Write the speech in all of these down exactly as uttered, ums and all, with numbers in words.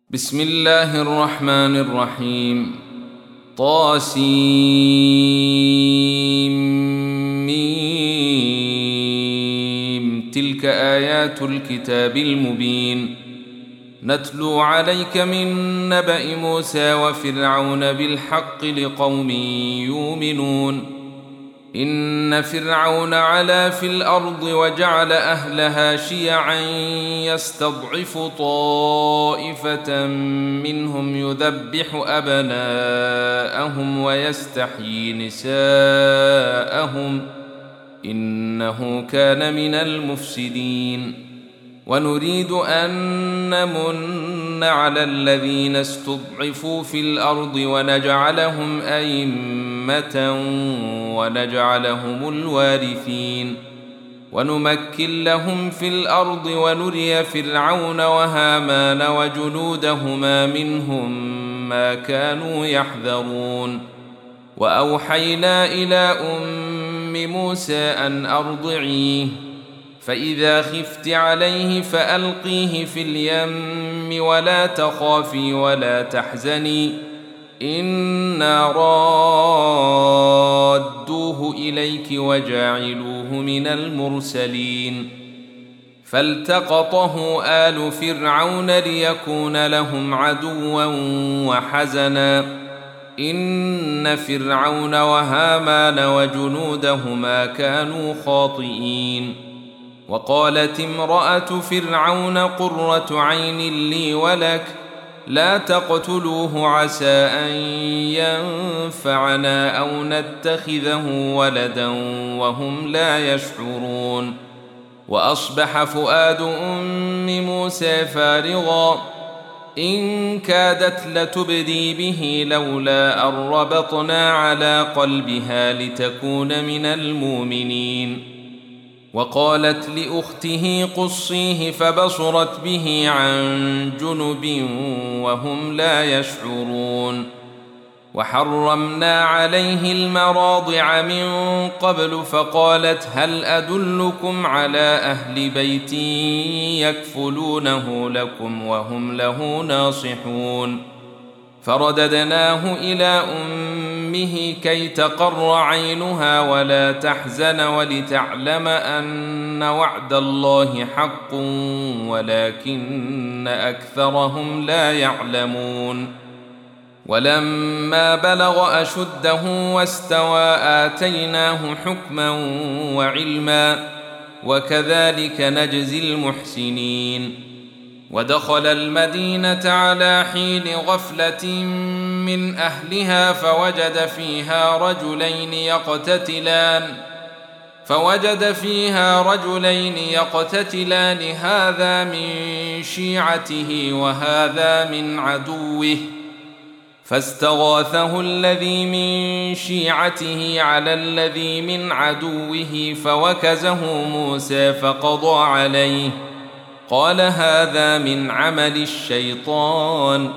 بسم الله الرحمن الرحيم. طاسيم ميم. تلك آيات الكتاب المبين. نتلو عليك من نبأ موسى وفرعون بالحق لقوم يؤمنون. إن فرعون علا في الأرض وجعل أهلها شيعا يستضعف طائفة منهم يذبح أبناءهم ويستحيي نساءهم إنه كان من المفسدين. ونريد أن نمن على الذين استضعفوا في الأرض ونجعلهم أئمة ونجعلهم الوارثين ونمكن لهم في الأرض ونري فرعون وهامان وجنودهما منهم ما كانوا يحذرون. وأوحينا إلى أم موسى أن أرضعيه فإذا خفت عليه فألقيه في اليم ولا تخافي ولا تحزني إنا رادوه إليك وجاعلوه من المرسلين. فالتقطه آل فرعون ليكون لهم عدوا وحزنا إن فرعون وهامان وجنودهما كانوا خاطئين. وقالت امرأة فرعون قرة عين لي ولك لا تقتلوه عسى أن ينفعنا أو نتخذه ولدا وهم لا يشعرون. وأصبح فؤاد أم موسى فارغا إن كادت لتبدي به لولا أن ربطنا على قلبها لتكون من المؤمنين. وقالت لأخته قصيه فبصرت به عن جنب وهم لا يشعرون. وحرمنا عليه المراضع من قبل فقالت هل أدلكم على أهل بيت يكفلونه لكم وهم له ناصحون. فرددناه إلى أمه كي تقر عينها ولا تحزن ولتعلم أن وعد الله حق ولكن أكثرهم لا يعلمون. ولما بلغ أشده واستوى آتيناه حكما وعلما وكذلك نجزي المحسنين. ودخل المدينة على حين غفلة من أهلها فوجد فيها رجلين يقتتلان فوجد فيها رجلين يقتتلان هذا من شيعته وهذا من عدوه فاستغاثه الذي من شيعته على الذي من عدوه فوكزه موسى فقضى عليه قال هذا من عمل الشيطان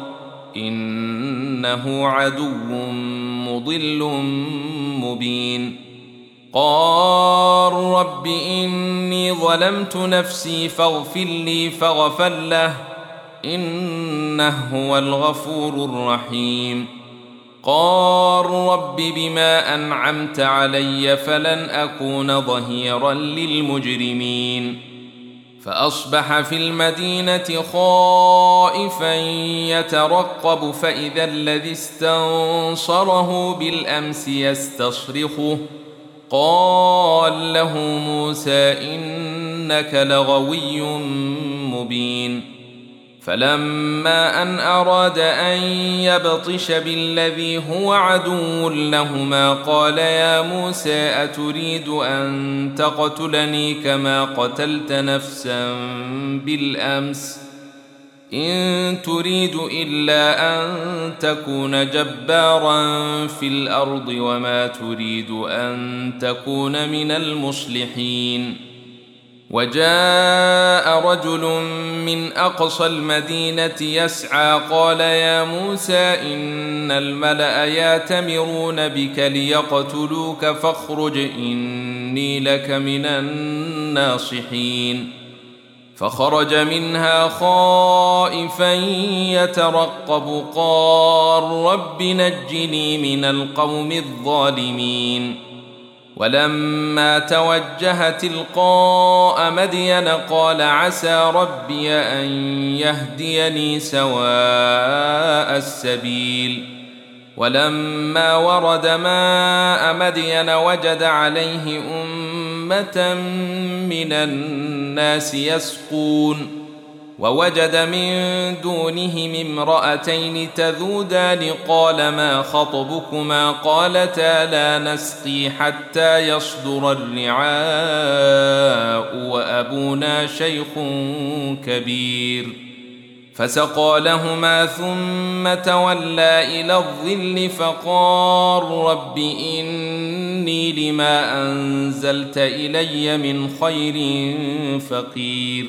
إنه عدو مضل مبين. قال رب إني ظلمت نفسي فاغفر لي فغفر له إنه هو الغفور الرحيم. قال رب بما أنعمت علي فلن أكون ظهيرا للمجرمين. فأصبح في المدينة خائفا يترقب فإذا الذي استنصره بالأمس يستصرخه قال له موسى إنك لغوي مبين. فلما أن أراد أن يبطش بالذي هو عدو لهما قال يا موسى أتريد أن تقتلني كما قتلت نفسا بالأمس إن تريد إلا أن تكون جبارا في الأرض وما تريد أن تكون من المصلحين. وجاء رجل من أقصى المدينة يسعى قال يا موسى إن الملأ يأتمرون بك ليقتلوك فاخرج إني لك من الناصحين. فخرج منها خائفا يترقب قال رب نجني من القوم الظالمين. ولما توجه تلقاء مدين قال عسى ربي أن يهديني سواء السبيل. ولما ورد ماء مدين وجد عليه أمة من الناس يسقون ووجد من دونهم امرأتين تذودان قال ما خطبكما قالتا لا نسقي حتى يصدر الرعاء وأبونا شيخ كبير. فسقى لهما ثم تولى إلى الظل فقال رب إني لما أنزلت إلي من خير فقير.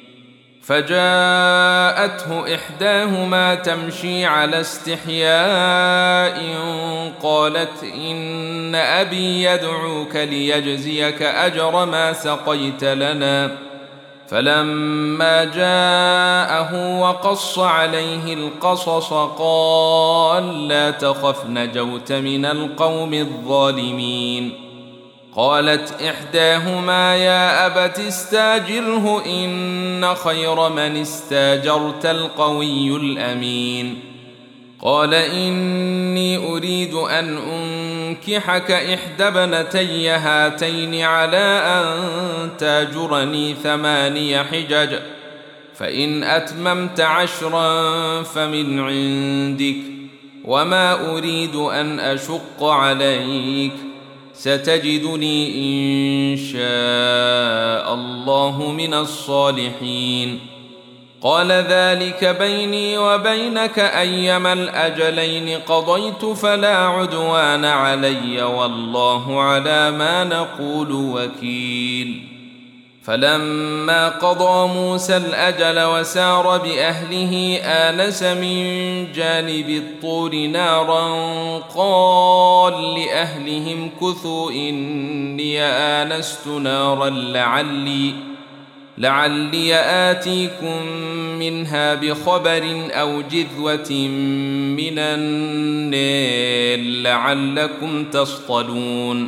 فجاءته إحداهما تمشي على استحياء قالت إن أبي يدعوك ليجزيك أجر ما سقيت لنا. فلما جاءه وقص عليه القصص قال لا تخف نجوت من القوم الظالمين. قالت إحداهما يا أبت استاجره إن خير من استاجرت القوي الأمين. قال إني أريد أن أنكحك إحدى ابنتي هاتين على أن تاجرني ثماني حجج فإن أتممت عشرا فمن عندك وما أريد أن أشق عليك ستجدني إن شاء الله من الصالحين. قال ذلك بيني وبينك أيما الأجلين قضيت فلا عدوان علي والله على ما نقول وكيل. فلما قضى موسى الأجل وسار بأهله آنس من جانب الطور نارا قال لأهلهم كثوا إني آنست نارا لعلي لعلي آتيكم منها بخبر أو جذوة من النار لعلكم تصطلون.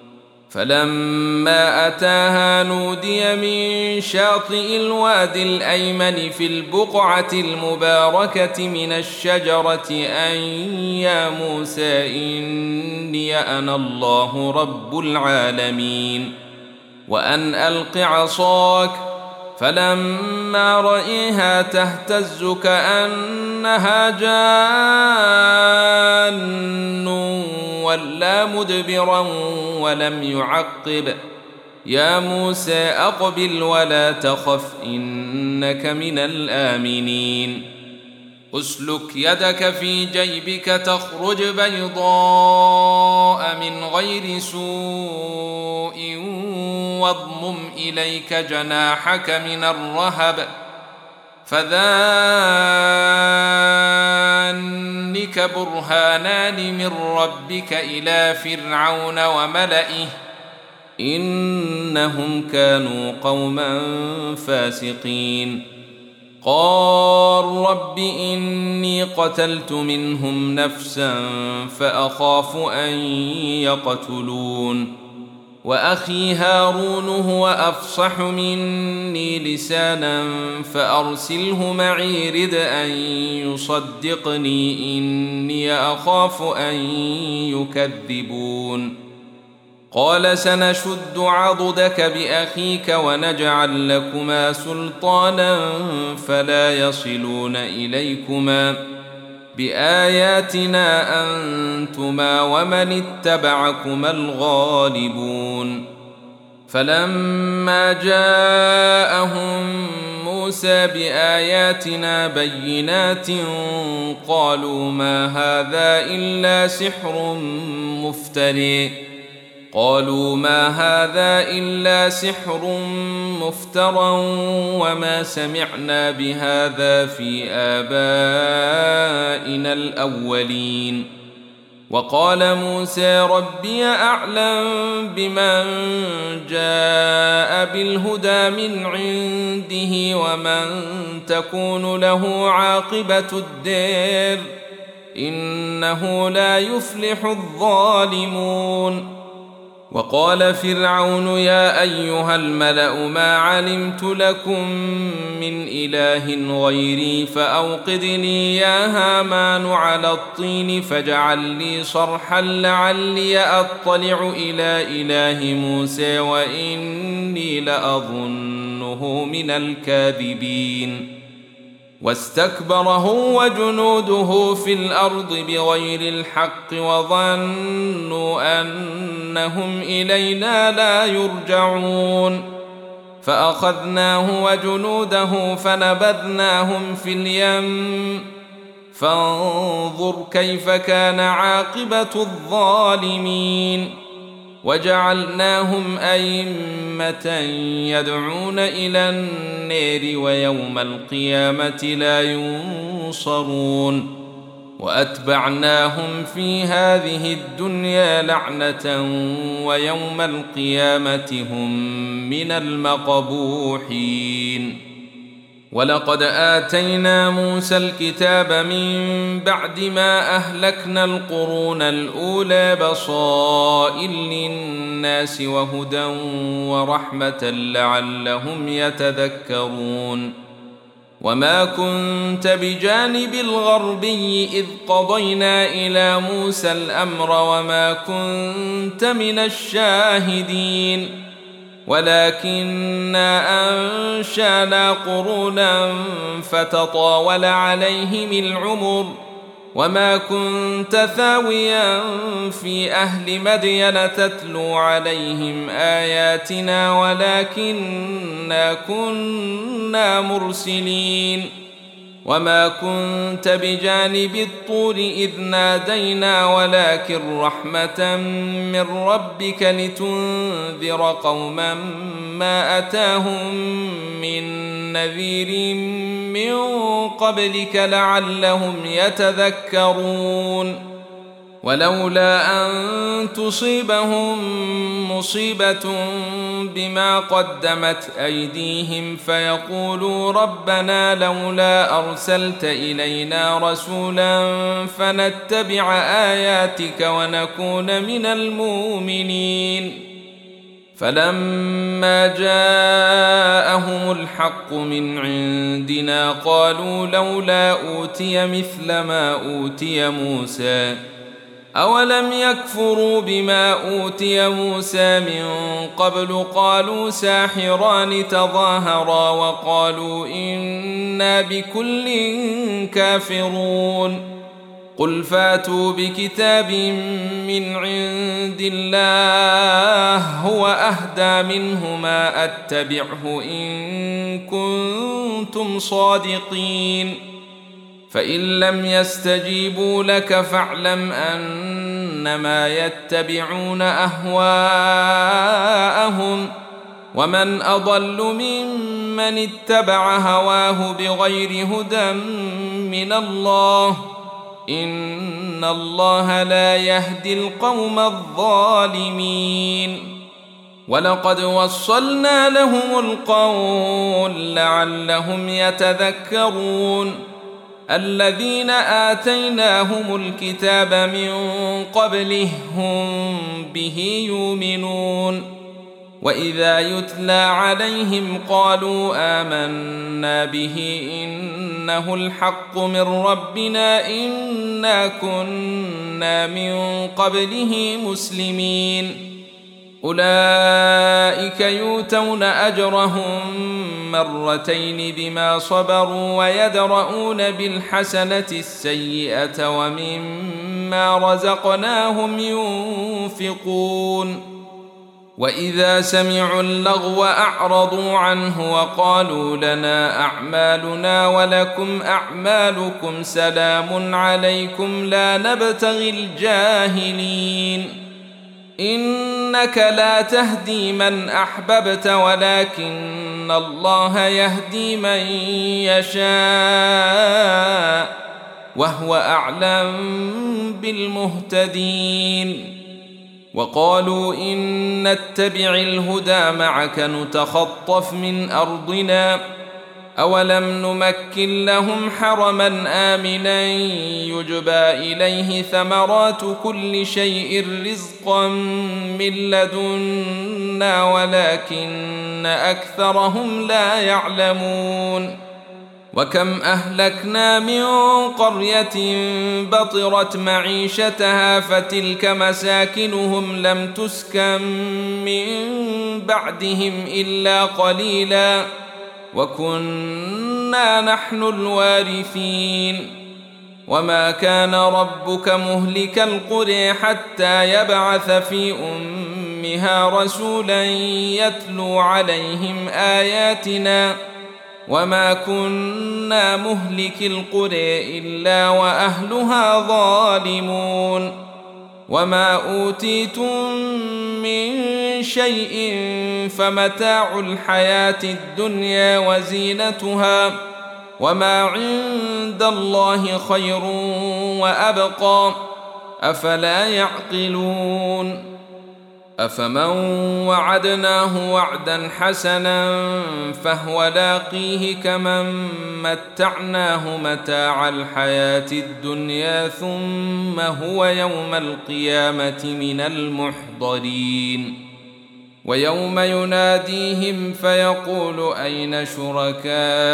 فلما أتاها نودي من شاطئ الوادي الأيمن في البقعة المباركة من الشجرة أن يا موسى إني أنا الله رب العالمين وأن ألق عصاك. فلما رأيها تهتز كأنها جان ولا مدبرا ولم يعقب. يا موسى أقبل ولا تخف إنك من الآمنين. أسلك يدك في جيبك تخرج بيضاء من غير سوء واضمم إليك جناحك من الرهب فذلك برهانان من ربك إلى فرعون وملئه إنهم كانوا قوما فاسقين. قال رب إني قتلت منهم نفسا فأخاف أن يقتلون وأخي هارون هو أفصح مني لسانا فأرسله معي رد أن يصدقني إني أخاف أن يكذبون. قال سنشد عضدك بأخيك ونجعل لكما سلطانا فلا يصلون إليكما بآياتنا أنتما ومن اتبعكما الغالبون. فلما جاءهم موسى بآياتنا بينات قالوا ما هذا إلا سحر مفتري قالوا ما هذا إلا سحر مفترى وما سمعنا بهذا في آبائنا الأولين. وقال موسى ربي أعلم بمن جاء بالهدى من عنده ومن تكون له عاقبة الدار إنه لا يفلح الظالمون. وقال فرعون يا أيها الملأ ما علمت لكم من إله غيري فأوقد لي يا هامان على الطين فاجعل لي صرحا لعلي أطلع إلى إله موسى وإني لأظنه من الكاذبين. واستكبر هو وجنوده في الأرض بغير الحق وظنوا أنهم إلينا لا يرجعون فأخذناه وجنوده فنبذناهم في اليم فانظر كيف كان عاقبة الظالمين. وجعلناهم أئمة يدعون إلى النار ويوم القيامة لا ينصرون. وأتبعناهم في هذه الدنيا لعنة ويوم القيامة هم من المقبوحين. ولقد آتينا موسى الكتاب من بعد ما أهلكنا القرون الأولى بصائر للناس وهدى ورحمة لعلهم يتذكرون. وما كنت بجانب الغربي إذ قضينا إلى موسى الأمر وما كنت من الشاهدين ولكننا أنشأنا قرونا فتطاول عليهم العمر وما كنت ثاويا في أهل مدين تتلو عليهم آياتنا ولكننا كنا مرسلين. وما كنت بجانب الطور إذ نادينا ولكن رحمة من ربك لتنذر قوما ما أتاهم من نذير من قبلك لعلهم يتذكرون. ولولا أن تصيبهم مصيبة بما قدمت أيديهم فيقولوا ربنا لولا أرسلت إلينا رسولا فنتبع آياتك ونكون من المؤمنين. فلما جاءهم الحق من عندنا قالوا لولا أوتي مثل ما أوتي موسى أولم يكفروا بما أوتي موسى من قبل قالوا ساحران تظاهرا وقالوا إنا بكل كافرون. قل فاتوا بكتاب من عند الله هو أهدى منهما أتبعه إن كنتم صادقين. فإن لم يستجيبوا لك فاعلم أنما يتبعون أهواءهم ومن أضل ممن اتبع هواه بغير هدى من الله إن الله لا يهدي القوم الظالمين. ولقد وصلنا لهم القول لعلهم يتذكرون. الذين آتيناهم الكتاب من قبله هم به يؤمنون. وإذا يتلى عليهم قالوا آمنا به إنه الحق من ربنا إنا كنا من قبله مسلمين. أولئك يؤتون أجرهم مرتين بما صبروا ويدرؤون بالحسنة السيئة ومما رزقناهم ينفقون. وإذا سمعوا اللغو أعرضوا عنه وقالوا لنا أعمالنا ولكم أعمالكم سلام عليكم لا نبتغي الجاهلين. إنك لا تهدي من أحببت ولكن الله يهدي من يشاء وهو أعلم بالمهتدين. وقالوا إن نتبع الهدى معك نتخطف من أرضنا أولم نمكن لهم حرما آمنا يجبى إليه ثمرات كل شيء رزقا من لدنا ولكن أكثرهم لا يعلمون. وكم أهلكنا من قرية بطرت معيشتها فتلك مساكنهم لم تسكن من بعدهم إلا قليلا وكنا نحن الوارثين. وما كان ربك مهلك القرى حتى يبعث في أمها رسولا يتلو عليهم آياتنا وما كنا مهلك القرى إلا وأهلها ظالمون. وما أوتيتم من شيء فمتاع الحياة الدنيا وزينتها وما عند الله خير وأبقى أفلا يعقلون. أفمن وعدناه وعدا حسنا فهو لاقيه كمن متعناه متاع الحياة الدنيا ثم هو يوم القيامة من المحضرين. ويوم يناديهم فيقول أين شركائي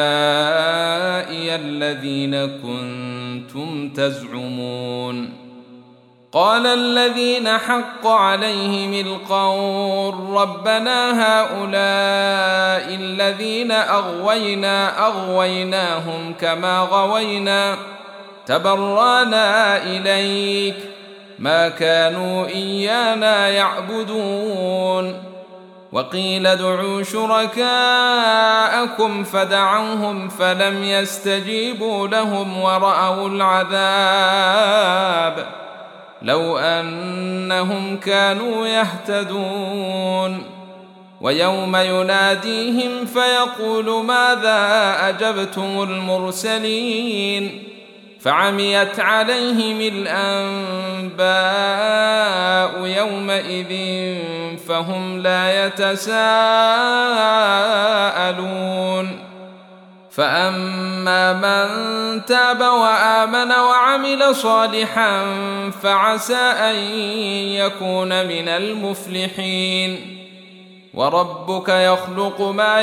الذين كنتم تزعمون. قال الذين حق عليهم القول ربنا هؤلاء الذين أغوينا أغويناهم كما غوينا تبرانا إليك ما كانوا إيانا يعبدون. وقيل ادعوا شركاءكم فدعوهم فلم يستجيبوا لهم ورأوا العذاب لو أنهم كانوا يهتدون. ويوم يناديهم فيقول ماذا أجبتم المرسلين فعميت عليهم الأنباء يومئذ فهم لا يتساءلون. فأما من تاب وآمن وعمل صالحا فعسى أن يكون من المفلحين. وربك يخلق ما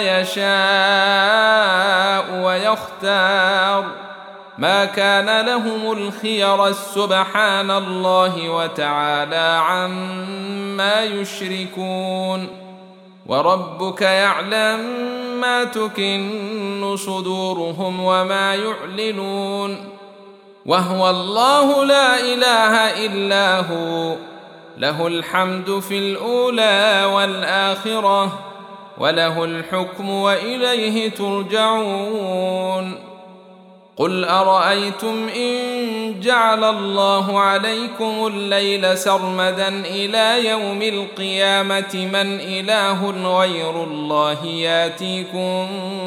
يشاء ويختار ما كان لهم الخير سبحان الله وتعالى عما يشركون. وربك يعلم ما تكن صدورهم وما يعلنون وهو الله لا إله إلا هو له الحمد في الأولى والآخرة وله الحكم وإليه ترجعون. قل أرأيتم إن جعل الله عليكم الليل سرمدا إلى يوم القيامة من إله غير الله ياتيكم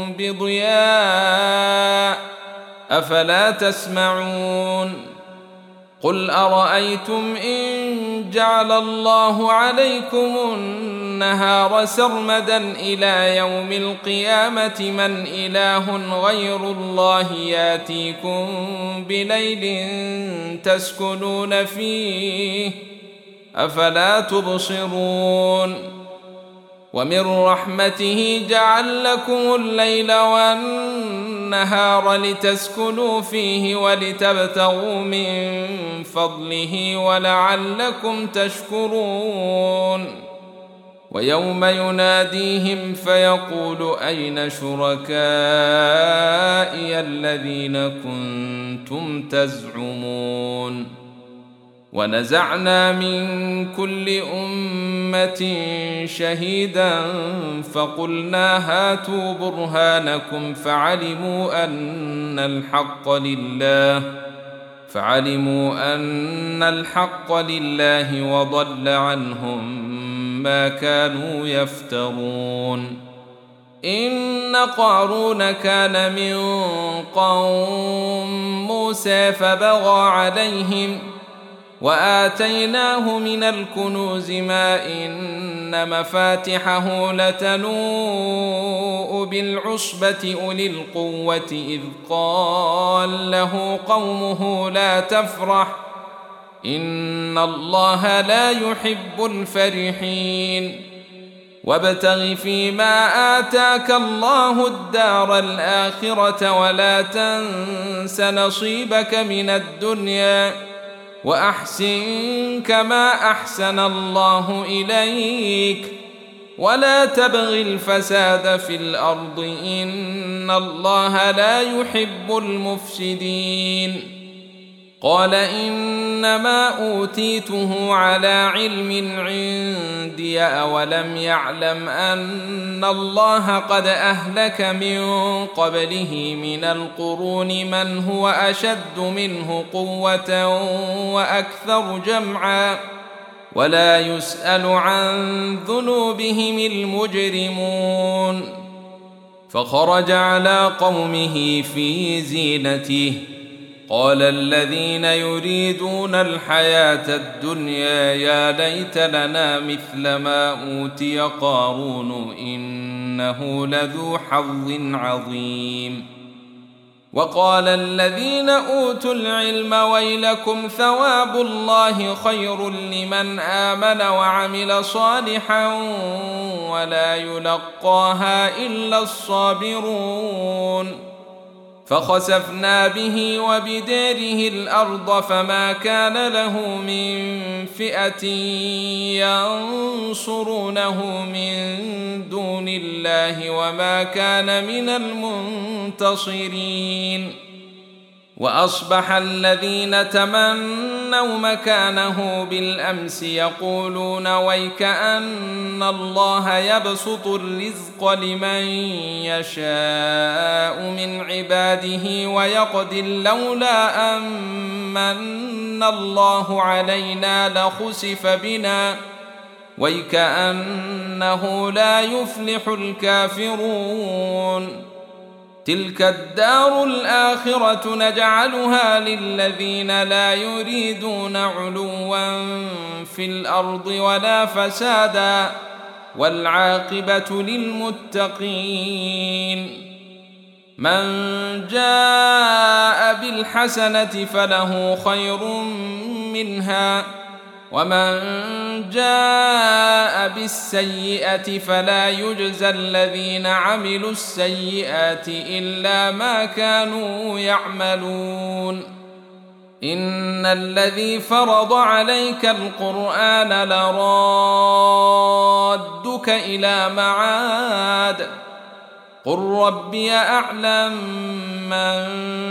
بضياء أفلا تسمعون. قل أرأيتم إن جعل الله عليكم النهار سرمدا إلى يوم القيامة من إله غير الله ياتيكم بليل تسكنون فيه أفلا تبصرون. ومن رحمته جعل لكم الليل والنهار لتسكنوا فيه ولتبتغوا من فضله ولعلكم تشكرون. ويوم يناديهم فيقول أين شركائي الذين كنتم تزعمون. ونزعنا من كل أمة شهيدا فقلنا هاتوا برهانكم فعلموا أن الحق لله فعلموا أن الحق لله وضل عنهم ما كانوا يفترون. إن قارون كان من قوم موسى فبغى عليهم وآتيناه من الكنوز ما إن مفاتحه لتنوء بالعصبة أولي القوة إذ قال له قومه لا تفرح إن الله لا يحب الفرحين وابتغ فيما آتاك الله الدار الآخرة ولا تنس نصيبك من الدنيا وأحسن كما أحسن الله إليك ولا تبغ الفساد في الأرض إن الله لا يحب المفسدين قال إنما أوتيته على علم عندي أولم يعلم أن الله قد أهلك من قبله من القرون من هو أشد منه قوة وأكثر جمعا ولا يسأل عن ذنوبهم المجرمون فخرج على قومه في زينته قال الذين يريدون الحياة الدنيا يا ليت لنا مثل ما أوتي قارون إنه لذو حظ عظيم وقال الذين أوتوا العلم ويلكم ثواب الله خير لمن آمن وعمل صالحا ولا يلقاها إلا الصابرون فخسفنا به وبداره الأرض فما كان له من فئة ينصرونه من دون الله وما كان من المنتصرين وأصبح الذين تمنوا مكانه بالأمس يقولون ويكأن الله يبسط الرزق لمن يشاء من عباده ويقدر لولا أمن الله علينا لخسف بنا ويكأنه لا يفلح الكافرون تلك الدار الآخرة نجعلها للذين لا يريدون علوا في الأرض ولا فسادا والعاقبة للمتقين من جاء بالحسنة فله خير منها ومن جاء بالسيئة فلا يجزى الذين عملوا السيئات إلا ما كانوا يعملون إن الذي فرض عليك القرآن لرادك إلى معاد قل ربي أعلم من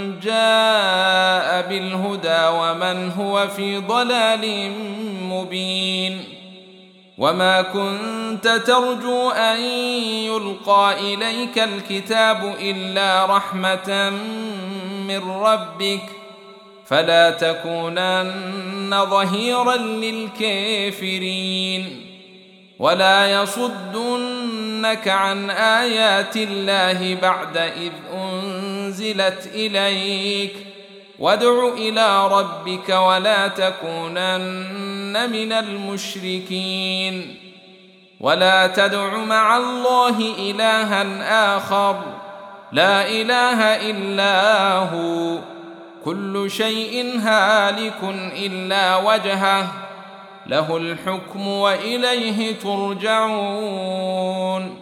جاء بالهدى ومن هو في ضلال مبين وما كنت ترجو أن يلقى إليك الكتاب إلا رحمة من ربك فلا تكونن ظهيرا للكافرين ولا يصدنك عن آيات الله بعد إذ أنزلت إليك وادع إلى ربك ولا تكونن من المشركين ولا تدع مع الله إلها آخر لا إله إلا هو كل شيء هالك إلا وجهه له الحكم وإليه ترجعون